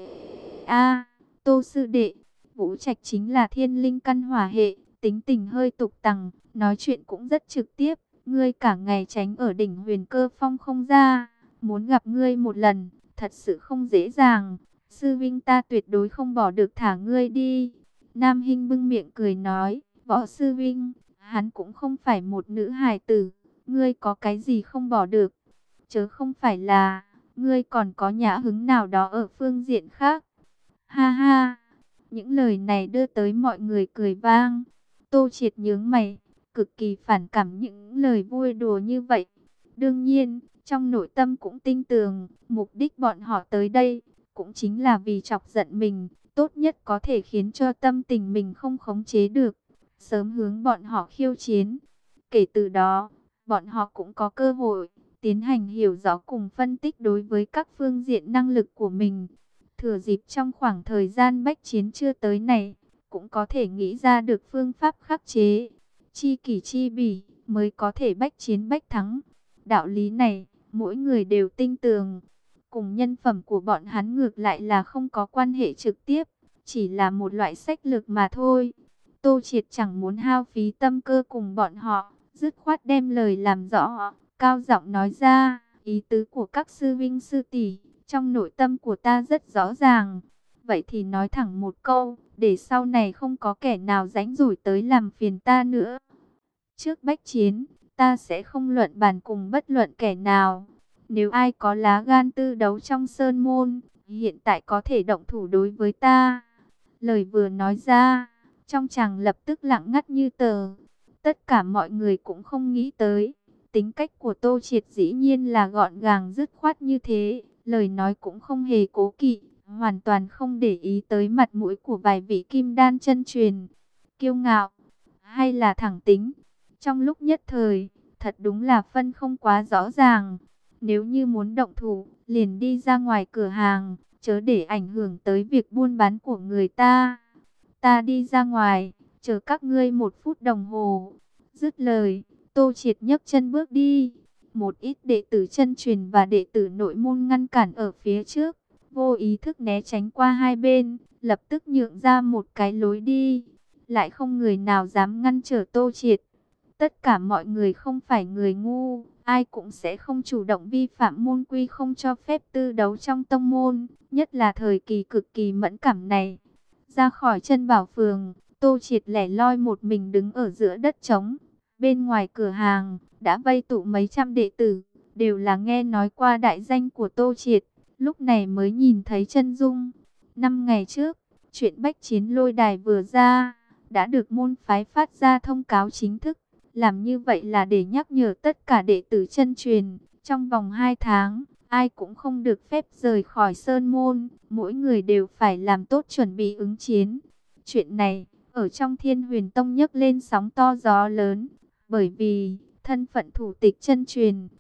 A, Tô sư đệ, Vũ Trạch chính là thiên linh căn hỏa hệ, tính tình hơi tục tằng, nói chuyện cũng rất trực tiếp. Ngươi cả ngày tránh ở đỉnh Huyền Cơ Phong không ra, muốn gặp ngươi một lần, thật sự không dễ dàng. Sư vinh ta tuyệt đối không bỏ được thả ngươi đi. Nam Hinh bưng miệng cười nói, võ sư vinh, hắn cũng không phải một nữ hài tử, ngươi có cái gì không bỏ được? Chớ không phải là, ngươi còn có nhã hứng nào đó ở phương diện khác. Ha ha, những lời này đưa tới mọi người cười vang. Tô Triệt nhướng mày, cực kỳ phản cảm những lời vui đùa như vậy. Đương nhiên, trong nội tâm cũng tin tưởng, mục đích bọn họ tới đây, cũng chính là vì chọc giận mình, tốt nhất có thể khiến cho tâm tình mình không khống chế được, sớm hướng bọn họ khiêu chiến. Kể từ đó, bọn họ cũng có cơ hội tiến hành hiểu rõ cùng phân tích đối với các phương diện năng lực của mình. Thừa dịp trong khoảng thời gian bách chiến chưa tới này, cũng có thể nghĩ ra được phương pháp khắc chế. Chi kỷ chi bỉ mới có thể bách chiến bách thắng. Đạo lý này, mỗi người đều tin tưởng. Cùng nhân phẩm của bọn hắn ngược lại là không có quan hệ trực tiếp, chỉ là một loại sách lược mà thôi. Tô Triệt chẳng muốn hao phí tâm cơ cùng bọn họ, dứt khoát đem lời làm rõ, cao giọng nói ra, ý tứ của các sư vinh sư tỷ, trong nội tâm của ta rất rõ ràng. Vậy thì nói thẳng một câu, để sau này không có kẻ nào rảnh rỗi tới làm phiền ta nữa. Trước bách chiến, ta sẽ không luận bàn cùng bất luận kẻ nào. Nếu ai có lá gan tư đấu trong sơn môn, hiện tại có thể động thủ đối với ta. Lời vừa nói ra, trong chàng lập tức lặng ngắt như tờ. Tất cả mọi người cũng không nghĩ tới. Tính cách của Tô Triệt dĩ nhiên là gọn gàng dứt khoát như thế. Lời nói cũng không hề cố kỵ, hoàn toàn không để ý tới mặt mũi của vài vị kim đan chân truyền. Kiêu ngạo, hay là thẳng tính? Trong lúc nhất thời, thật đúng là phân không quá rõ ràng. Nếu như muốn động thủ, liền đi ra ngoài cửa hàng, chớ để ảnh hưởng tới việc buôn bán của người ta. Ta đi ra ngoài, chờ các ngươi một phút đồng hồ. Dứt lời, Tô Triệt nhấc chân bước đi. Một ít đệ tử chân truyền và đệ tử nội môn ngăn cản ở phía trước, vô ý thức né tránh qua hai bên, lập tức nhượng ra một cái lối đi. Lại không người nào dám ngăn trở Tô Triệt. Tất cả mọi người không phải người ngu, ai cũng sẽ không chủ động vi phạm môn quy không cho phép tư đấu trong tông môn, nhất là thời kỳ cực kỳ mẫn cảm này. Ra khỏi chân bảo phường, Tô Triệt lẻ loi một mình đứng ở giữa đất trống. Bên ngoài cửa hàng, đã vây tụ mấy trăm đệ tử, đều là nghe nói qua đại danh của Tô Triệt, lúc này mới nhìn thấy chân dung. Năm ngày trước, chuyện bách chiến lôi đài vừa ra, đã được môn phái phát ra thông cáo chính thức. Làm như vậy là để nhắc nhở tất cả đệ tử chân truyền, trong vòng hai tháng, ai cũng không được phép rời khỏi sơn môn, mỗi người đều phải làm tốt chuẩn bị ứng chiến. Chuyện này, ở trong Thiên Huyền Tông nhấc lên sóng to gió lớn, bởi vì thân phận thủ tịch chân truyền,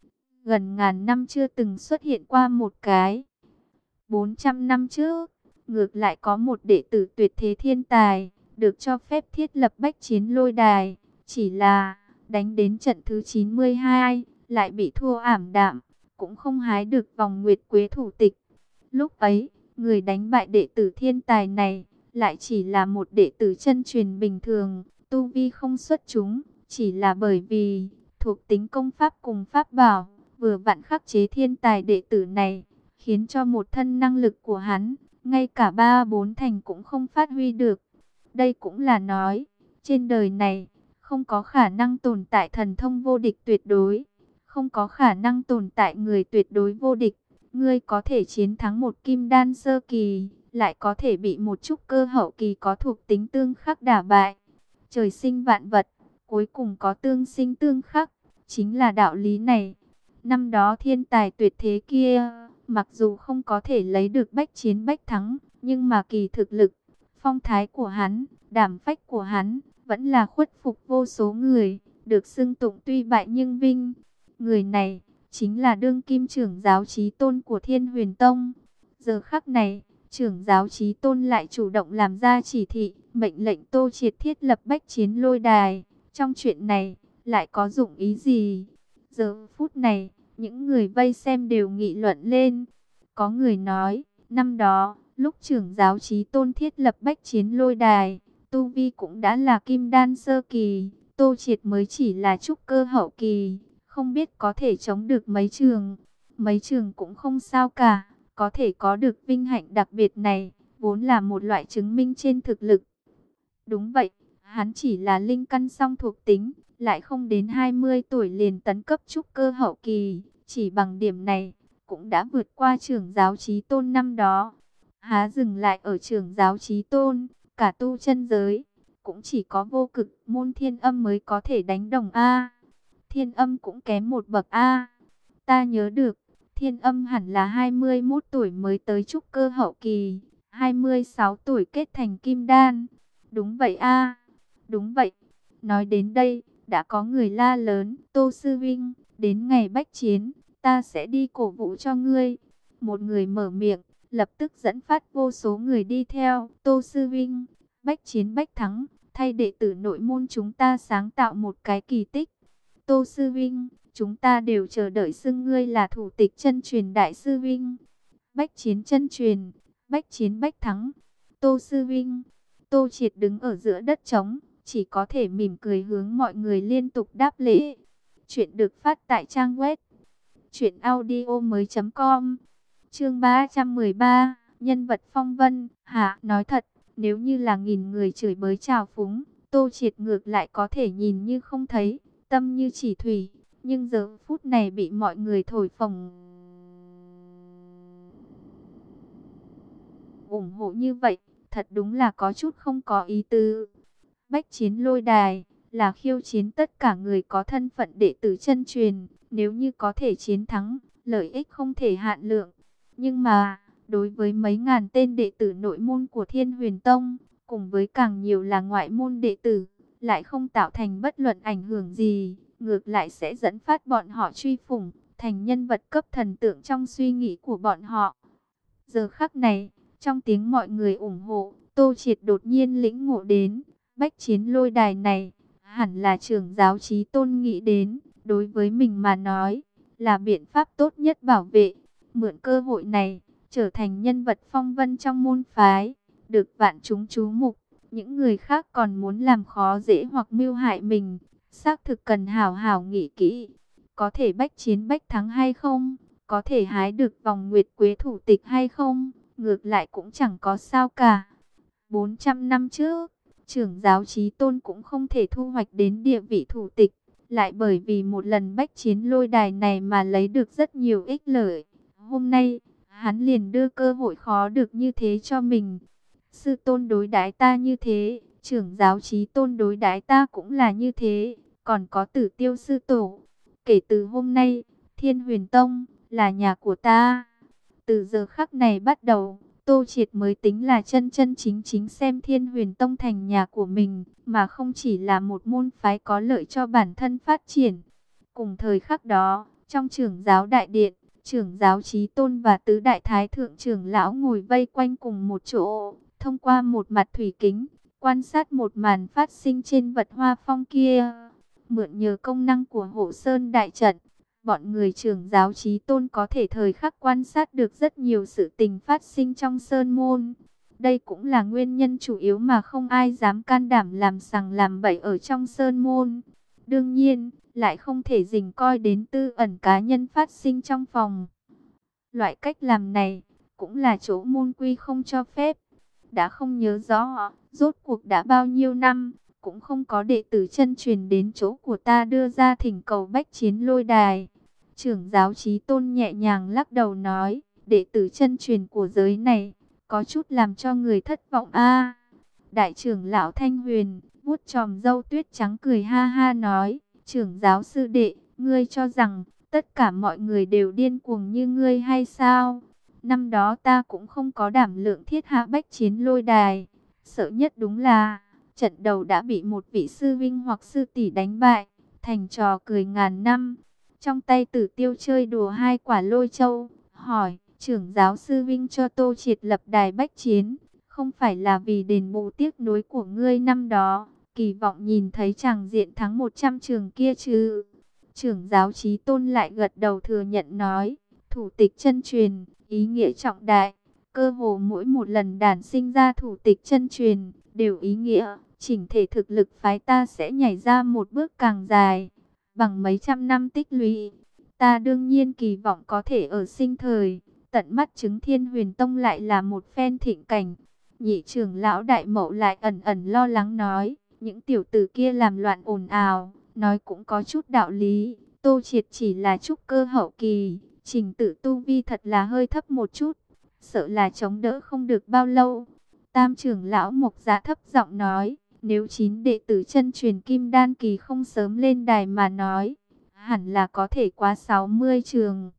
gần ngàn năm chưa từng xuất hiện qua một cái. bốn trăm năm trước, ngược lại có một đệ tử tuyệt thế thiên tài, được cho phép thiết lập bách chiến lôi đài. Chỉ là, đánh đến trận thứ chín mươi hai, lại bị thua ảm đạm, cũng không hái được vòng nguyệt quế thủ tịch. Lúc ấy, người đánh bại đệ tử thiên tài này, lại chỉ là một đệ tử chân truyền bình thường, tu vi không xuất chúng, chỉ là bởi vì thuộc tính công pháp cùng pháp bảo, vừa vặn khắc chế thiên tài đệ tử này, khiến cho một thân năng lực của hắn, ngay cả ba bốn thành cũng không phát huy được. Đây cũng là nói, trên đời này, không có khả năng tồn tại thần thông vô địch tuyệt đối, không có khả năng tồn tại người tuyệt đối vô địch. Ngươi có thể chiến thắng một kim đan sơ kỳ, lại có thể bị một trúc cơ hậu kỳ có thuộc tính tương khắc đả bại. Trời sinh vạn vật, cuối cùng có tương sinh tương khắc, chính là đạo lý này. Năm đó thiên tài tuyệt thế kia, mặc dù không có thể lấy được bách chiến bách thắng, nhưng mà kỳ thực lực, phong thái của hắn, đảm phách của hắn, vẫn là khuất phục vô số người, được xưng tụng tuy bại nhưng vinh. Người này, chính là đương kim trưởng giáo chí tôn của Thiên Huyền Tông. Giờ khắc này, trưởng giáo chí tôn lại chủ động làm ra chỉ thị, mệnh lệnh Tô Triệt thiết lập bách chiến lôi đài. Trong chuyện này, lại có dụng ý gì? Giờ phút này, những người vây xem đều nghị luận lên. Có người nói, năm đó, lúc trưởng giáo chí tôn thiết lập bách chiến lôi đài, tu vi cũng đã là kim đan sơ kỳ, Tô Triệt mới chỉ là trúc cơ hậu kỳ, không biết có thể chống được mấy trường. Mấy trường cũng không sao cả, có thể có được vinh hạnh đặc biệt này, vốn là một loại chứng minh trên thực lực. Đúng vậy, hắn chỉ là linh căn song thuộc tính, lại không đến hai mươi tuổi liền tấn cấp trúc cơ hậu kỳ, chỉ bằng điểm này, cũng đã vượt qua trưởng giáo chí tôn năm đó. Há dừng lại ở trưởng giáo chí tôn, cả tu chân giới, cũng chỉ có vô cực môn Thiên Âm mới có thể đánh đồng A. Thiên Âm cũng kém một bậc A. Ta nhớ được, Thiên Âm hẳn là hai mươi mốt tuổi mới tới trúc cơ hậu kỳ, hai mươi sáu tuổi kết thành kim đan. Đúng vậy A, đúng vậy. Nói đến đây, đã có người la lớn, Tô Sư Vinh, đến ngày bách chiến, ta sẽ đi cổ vũ cho ngươi. Một người mở miệng, lập tức dẫn phát vô số người đi theo. Tô Sư Vinh, bách chiến bách thắng, thay đệ tử nội môn chúng ta sáng tạo một cái kỳ tích. Tô Sư Vinh, chúng ta đều chờ đợi xưng ngươi là thủ tịch chân truyền Đại Sư Vinh. Bách chiến chân truyền, bách chiến bách thắng. Tô Sư Vinh, Tô Triệt đứng ở giữa đất trống, chỉ có thể mỉm cười hướng mọi người liên tục đáp lễ. Chuyện được phát tại trang web truyện audio mới chấm com. Chương ba trăm mười ba, nhân vật phong vân. Hả, nói thật, nếu như là nghìn người chửi bới trào phúng, Tô Triệt ngược lại có thể nhìn như không thấy, tâm như chỉ thủy. Nhưng giờ phút này bị mọi người thổi phồng ủng hộ như vậy, thật đúng là có chút không có ý tứ. Bách chiến lôi đài là khiêu chiến tất cả người có thân phận đệ tử chân truyền, nếu như có thể chiến thắng, lợi ích không thể hạn lượng. Nhưng mà, đối với mấy ngàn tên đệ tử nội môn của Thiên Huyền Tông, cùng với càng nhiều là ngoại môn đệ tử, lại không tạo thành bất luận ảnh hưởng gì, ngược lại sẽ dẫn phát bọn họ truy phủng, thành nhân vật cấp thần tượng trong suy nghĩ của bọn họ. Giờ khắc này, trong tiếng mọi người ủng hộ, Tô Triệt đột nhiên lĩnh ngộ đến, bách chiến lôi đài này, hẳn là trưởng giáo chí tôn nghĩ đến, đối với mình mà nói, là biện pháp tốt nhất bảo vệ. Mượn cơ hội này, trở thành nhân vật phong vân trong môn phái, được vạn chúng chú mục. Những người khác còn muốn làm khó dễ hoặc mưu hại mình, xác thực cần hảo hảo nghĩ kỹ. Có thể bách chiến bách thắng hay không? Có thể hái được vòng nguyệt quế thủ tịch hay không? Ngược lại cũng chẳng có sao cả. bốn trăm năm trước, trưởng giáo chí tôn cũng không thể thu hoạch đến địa vị thủ tịch, lại bởi vì một lần bách chiến lôi đài này mà lấy được rất nhiều ích lợi. Hôm nay, hắn liền đưa cơ hội khó được như thế cho mình. Sư tôn đối đãi ta như thế, trưởng giáo chí tôn đối đãi ta cũng là như thế, còn có Tử Tiêu sư tổ. Kể từ hôm nay, Thiên Huyền Tông là nhà của ta. Từ giờ khắc này bắt đầu, Tô Triệt mới tính là chân chân chính chính xem Thiên Huyền Tông thành nhà của mình, mà không chỉ là một môn phái có lợi cho bản thân phát triển. Cùng thời khắc đó, Trong trưởng giáo đại điện, trưởng giáo Chí Tôn và tứ đại thái thượng trưởng lão ngồi vây quanh cùng một chỗ, thông qua một mặt thủy kính, quan sát một màn phát sinh trên vật hoa phong kia. Mượn nhờ công năng của Hộ Sơn đại trận, bọn người trưởng giáo Chí Tôn có thể thời khắc quan sát được rất nhiều sự tình phát sinh trong sơn môn. Đây cũng là nguyên nhân chủ yếu mà không ai dám can đảm làm sằng làm bậy ở trong sơn môn. Đương nhiên, lại không thể dình coi đến tư ẩn cá nhân phát sinh trong phòng. Loại cách làm này, cũng là chỗ môn quy không cho phép. Đã không nhớ rõ, rốt cuộc đã bao nhiêu năm, cũng không có đệ tử chân truyền đến chỗ của ta đưa ra thỉnh cầu bách chiến lôi đài. Trưởng giáo Chí Tôn nhẹ nhàng lắc đầu nói, đệ tử chân truyền của giới này, có chút làm cho người thất vọng a. Đại trưởng lão Thanh Huyền, vuốt chòm râu tuyết trắng cười ha ha nói, trưởng giáo sư đệ, ngươi cho rằng, tất cả mọi người đều điên cuồng như ngươi hay sao? Năm đó ta cũng không có đảm lượng thiết hạ bách chiến lôi đài. Sợ nhất đúng là, trận đầu đã bị một vị sư vinh hoặc sư tỷ đánh bại, thành trò cười ngàn năm. Trong tay Tử Tiêu chơi đùa hai quả lôi châu, hỏi, trưởng giáo sư vinh cho Tô Triệt lập đài bách chiến, không phải là vì đền bù tiếc nuối của ngươi năm đó, kỳ vọng nhìn thấy chàng diện thắng một trăm trường kia chứ? Trưởng giáo Chí Tôn lại gật đầu thừa nhận nói, thủ tịch chân truyền, ý nghĩa trọng đại, cơ hồ mỗi một lần đản sinh ra thủ tịch chân truyền, đều ý nghĩa, chỉnh thể thực lực phái ta sẽ nhảy ra một bước càng dài, bằng mấy trăm năm tích lũy. Ta đương nhiên kỳ vọng có thể ở sinh thời, tận mắt chứng Thiên Huyền Tông lại là một phen thịnh cảnh. Nhị trưởng lão Đại Mậu lại ẩn ẩn lo lắng nói, những tiểu tử kia làm loạn ồn ào, nói cũng có chút đạo lý. Tô Triệt chỉ là trúc cơ hậu kỳ, trình tự tu vi thật là hơi thấp một chút, sợ là chống đỡ không được bao lâu. Tam trưởng lão Mộc Dạ thấp giọng nói, nếu chín đệ tử chân truyền kim đan kỳ không sớm lên đài mà nói, hẳn là có thể qua sáu mươi trường.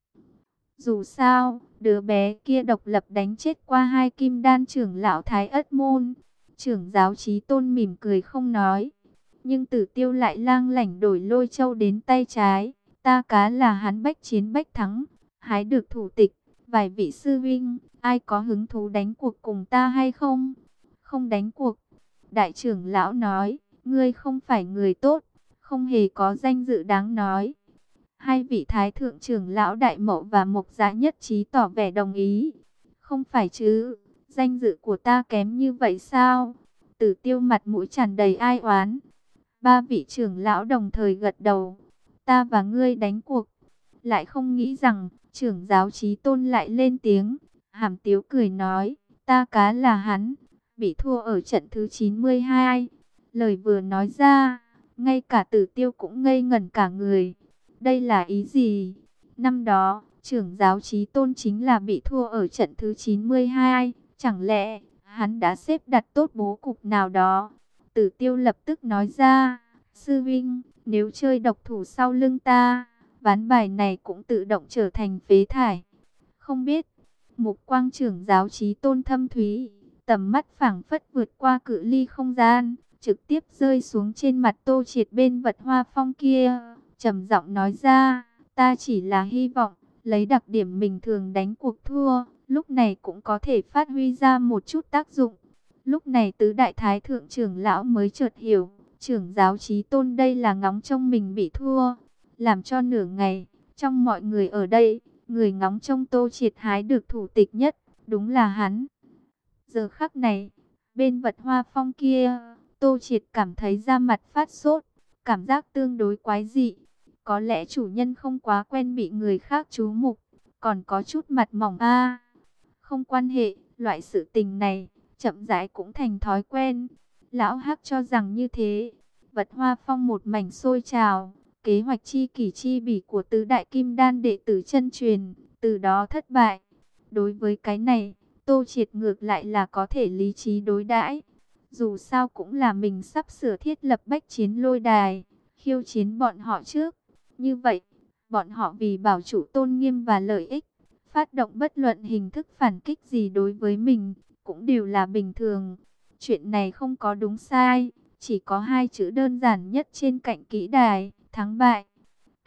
Dù sao, đứa bé kia độc lập đánh chết qua hai kim đan trưởng lão Thái Ất Môn. Trưởng giáo Chí Tôn mỉm cười không nói. Nhưng Tử Tiêu lại lang lảnh đổi lôi châu đến tay trái. Ta cá là hắn bách chiến bách thắng, hái được thủ tịch. Vài vị sư vinh, ai có hứng thú đánh cuộc cùng ta hay không? Không đánh cuộc. Đại trưởng lão nói, ngươi không phải người tốt, không hề có danh dự đáng nói. Hai vị thái thượng trưởng lão Đại Mậu và Mộc Dạ nhất trí tỏ vẻ đồng ý. Không phải chứ, danh dự của ta kém như vậy sao? Tử Tiêu mặt mũi tràn đầy ai oán. Ba vị trưởng lão đồng thời gật đầu. Ta và ngươi đánh cuộc. Lại không nghĩ rằng, trưởng giáo Chí Tôn lại lên tiếng. Hàm Tiếu cười nói, ta cá là hắn, bị thua ở trận thứ chín mươi hai. Lời vừa nói ra, ngay cả Tử Tiêu cũng ngây ngẩn cả người. Đây là ý gì? Năm đó, trưởng giáo Chí Tôn chính là bị thua ở trận thứ chín mươi hai. Chẳng lẽ, hắn đã xếp đặt tốt bố cục nào đó? Tử Tiêu lập tức nói ra, sư vinh, nếu chơi độc thủ sau lưng ta, ván bài này cũng tự động trở thành phế thải. Không biết, mục quang trưởng giáo Chí Tôn thâm thúy, tầm mắt phảng phất vượt qua cự ly không gian, trực tiếp rơi xuống trên mặt Tô Triệt bên vật hoa phong kia, trầm giọng nói ra, ta chỉ là hy vọng, lấy đặc điểm mình thường đánh cuộc thua, lúc này cũng có thể phát huy ra một chút tác dụng. Lúc này tứ đại thái thượng trưởng lão mới chợt hiểu, trưởng giáo Chí Tôn đây là ngóng trông mình bị thua, làm cho nửa ngày, trong mọi người ở đây, người ngóng trông Tô Triệt hái được thủ tịch nhất, đúng là hắn. Giờ khắc này, bên vật hoa phong kia, Tô Triệt cảm thấy da mặt phát sốt, cảm giác tương đối quái dị. Có lẽ chủ nhân không quá quen bị người khác chú mục, còn có chút mặt mỏng a. Không quan hệ, loại sự tình này, chậm rãi cũng thành thói quen. Lão Hắc cho rằng như thế, vật hoa phong một mảnh sôi trào, kế hoạch chi kỷ chi bỉ của tứ đại kim đan đệ tử chân truyền, từ đó thất bại. Đối với cái này, Tô Triệt ngược lại là có thể lý trí đối đãi. Dù sao cũng là mình sắp sửa thiết lập bách chiến lôi đài, khiêu chiến bọn họ trước. Như vậy, bọn họ vì bảo chủ tôn nghiêm và lợi ích, phát động bất luận hình thức phản kích gì đối với mình, cũng đều là bình thường. Chuyện này không có đúng sai, chỉ có hai chữ đơn giản nhất trên cạnh kỹ đài, thắng bại.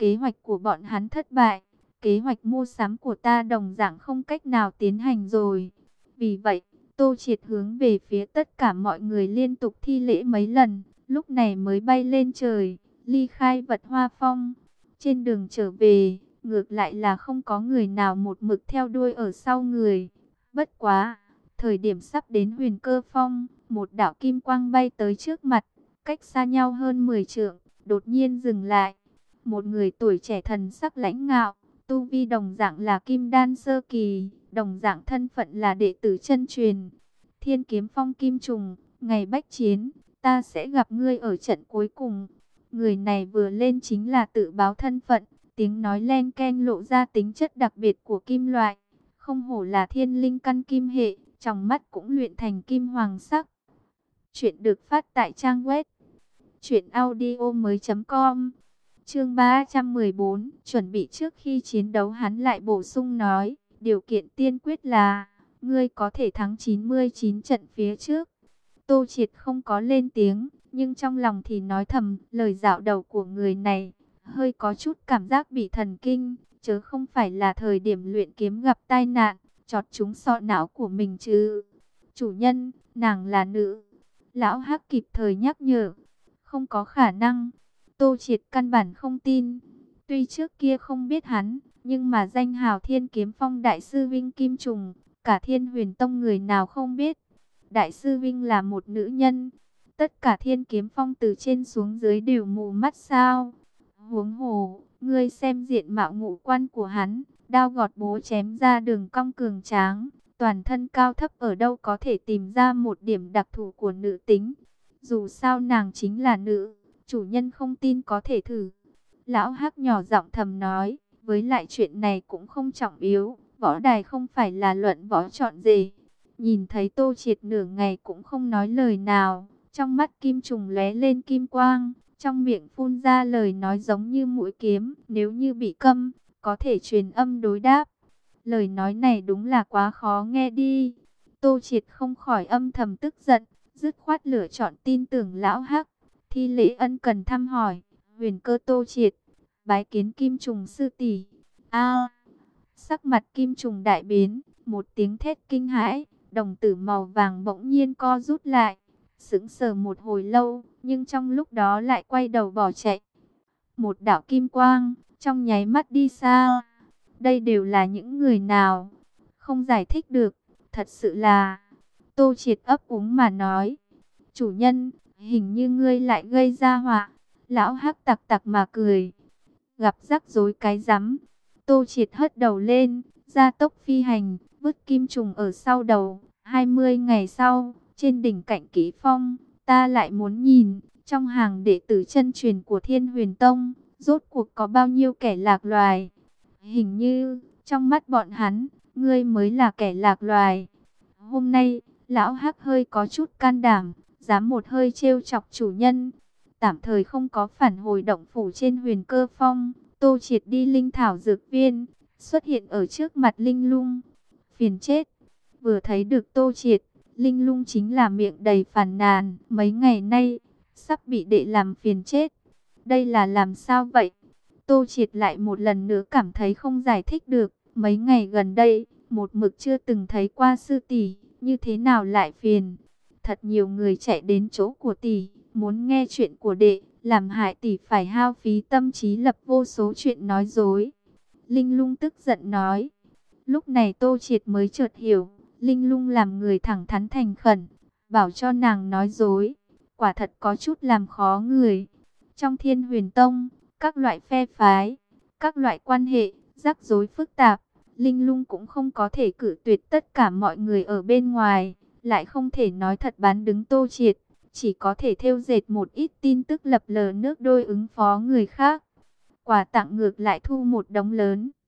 kế hoạch của bọn hắn thất bại, kế hoạch mua sắm của ta đồng dạng không cách nào tiến hành rồi. Vì vậy, Tô Triệt hướng về phía tất cả mọi người liên tục thi lễ mấy lần, lúc này mới bay lên trời, ly khai Vật Hoa Phong. Trên đường trở về, ngược lại là không có người nào một mực theo đuôi ở sau người. Bất quá, thời điểm sắp đến Huyền Cơ Phong, một đạo kim quang bay tới trước mặt, cách xa nhau hơn mười trượng, đột nhiên dừng lại. Một người tuổi trẻ thần sắc lãnh ngạo, tu vi đồng dạng là kim đan sơ kỳ, đồng dạng thân phận là đệ tử chân truyền. Thiên Kiếm Phong Kim Trùng, ngày bách chiến, ta sẽ gặp ngươi ở trận cuối cùng. Người này vừa lên chính là tự báo thân phận, tiếng nói len keng lộ ra tính chất đặc biệt của kim loại. Không hổ là thiên linh căn kim hệ, trong mắt cũng luyện thành kim hoàng sắc. Chuyện được phát tại trang web truyện audio mới chấm com. Chương ba trăm mười bốn, chuẩn bị trước khi chiến đấu, hắn lại bổ sung nói, điều kiện tiên quyết là ngươi có thể thắng chín mươi chín trận phía trước. Tô Triệt không có lên tiếng, nhưng trong lòng thì nói thầm, lời dạo đầu của người này hơi có chút cảm giác bị thần kinh, chớ không phải là thời điểm luyện kiếm gặp tai nạn, chọt trúng sọ não của mình chứ. Chủ nhân, nàng là nữ. Lão Hắc kịp thời nhắc nhở, không có khả năng. Tô Triệt căn bản không tin. Tuy trước kia không biết hắn, nhưng mà danh hào Thiên Kiếm Phong Đại sư Vinh Kim Trùng, cả Thiên Huyền Tông người nào không biết. Đại sư Vinh là một nữ nhân, tất cả Thiên Kiếm Phong từ trên xuống dưới đều mù mắt sao? Huống hồ, ngươi xem diện mạo ngũ quan của hắn, đao gọt búa chém ra đường cong cường tráng, toàn thân cao thấp ở đâu có thể tìm ra một điểm đặc thù của nữ tính. Dù sao nàng chính là nữ, chủ nhân không tin có thể thử. Lão Hắc nhỏ giọng thầm nói, với lại chuyện này cũng không trọng yếu, võ đài không phải là luận võ chọn rể. Nhìn thấy Tô Triệt nửa ngày cũng không nói lời nào, trong mắt Kim Trùng lóe lên kim quang, trong miệng phun ra lời nói giống như mũi kiếm, nếu như bị câm, có thể truyền âm đối đáp. Lời nói này đúng là quá khó nghe đi. Tô Triệt không khỏi âm thầm tức giận, dứt khoát lựa chọn tin tưởng Lão Hắc. Thi lễ ân cần thăm hỏi, Huyền Cơ Tô Triệt, bái kiến Kim Trùng sư tỷ. A, sắc mặt Kim Trùng đại biến, một tiếng thét kinh hãi, đồng tử màu vàng bỗng nhiên co rút lại, sững sờ một hồi lâu, nhưng trong lúc đó lại quay đầu bỏ chạy. Một đạo kim quang, trong nháy mắt đi xa. Đây đều là những người nào? Không giải thích được, thật sự là... Tô Triệt ấp úng mà nói, chủ nhân, hình như ngươi lại gây ra họa. Lão Hắc tặc tặc mà cười, gặp rắc rối cái rắm. Tô Triệt hất đầu lên, gia tốc phi hành, vứt Kim Trùng ở sau đầu. hai mươi ngày sau, trên đỉnh Cạnh Kỷ Phong, ta lại muốn nhìn, trong hàng đệ tử chân truyền của Thiên Huyền Tông, rốt cuộc có bao nhiêu kẻ lạc loài. Hình như, trong mắt bọn hắn, ngươi mới là kẻ lạc loài. Hôm nay, Lão Hắc hơi có chút can đảm, dám một hơi trêu chọc chủ nhân. Tạm thời không có phản hồi động phủ trên Huyền Cơ Phong, Tô Triệt đi linh thảo dược viên, xuất hiện ở trước mặt Linh Lung. Phiền chết, vừa thấy được Tô Triệt, Linh Lung chính là miệng đầy phàn nàn, mấy ngày nay, sắp bị đệ làm phiền chết. Đây là làm sao vậy? Tô Triệt lại một lần nữa cảm thấy không giải thích được, mấy ngày gần đây, một mực chưa từng thấy qua sư tỷ, như thế nào lại phiền? Thật nhiều người chạy đến chỗ của tỷ, muốn nghe chuyện của đệ, làm hại tỷ phải hao phí tâm trí lập vô số chuyện nói dối. Linh Lung tức giận nói. Lúc này Tô Triệt mới chợt hiểu, Linh Lung làm người thẳng thắn thành khẩn, bảo cho nàng nói dối, quả thật có chút làm khó người. Trong Thiên Huyền Tông, các loại phe phái, các loại quan hệ, rắc rối phức tạp, Linh Lung cũng không có thể cử tuyệt tất cả mọi người ở bên ngoài, lại không thể nói thật bán đứng Tô Triệt, chỉ có thể thêu dệt một ít tin tức lập lờ nước đôi ứng phó người khác. Quà tặng ngược lại thu một đống lớn.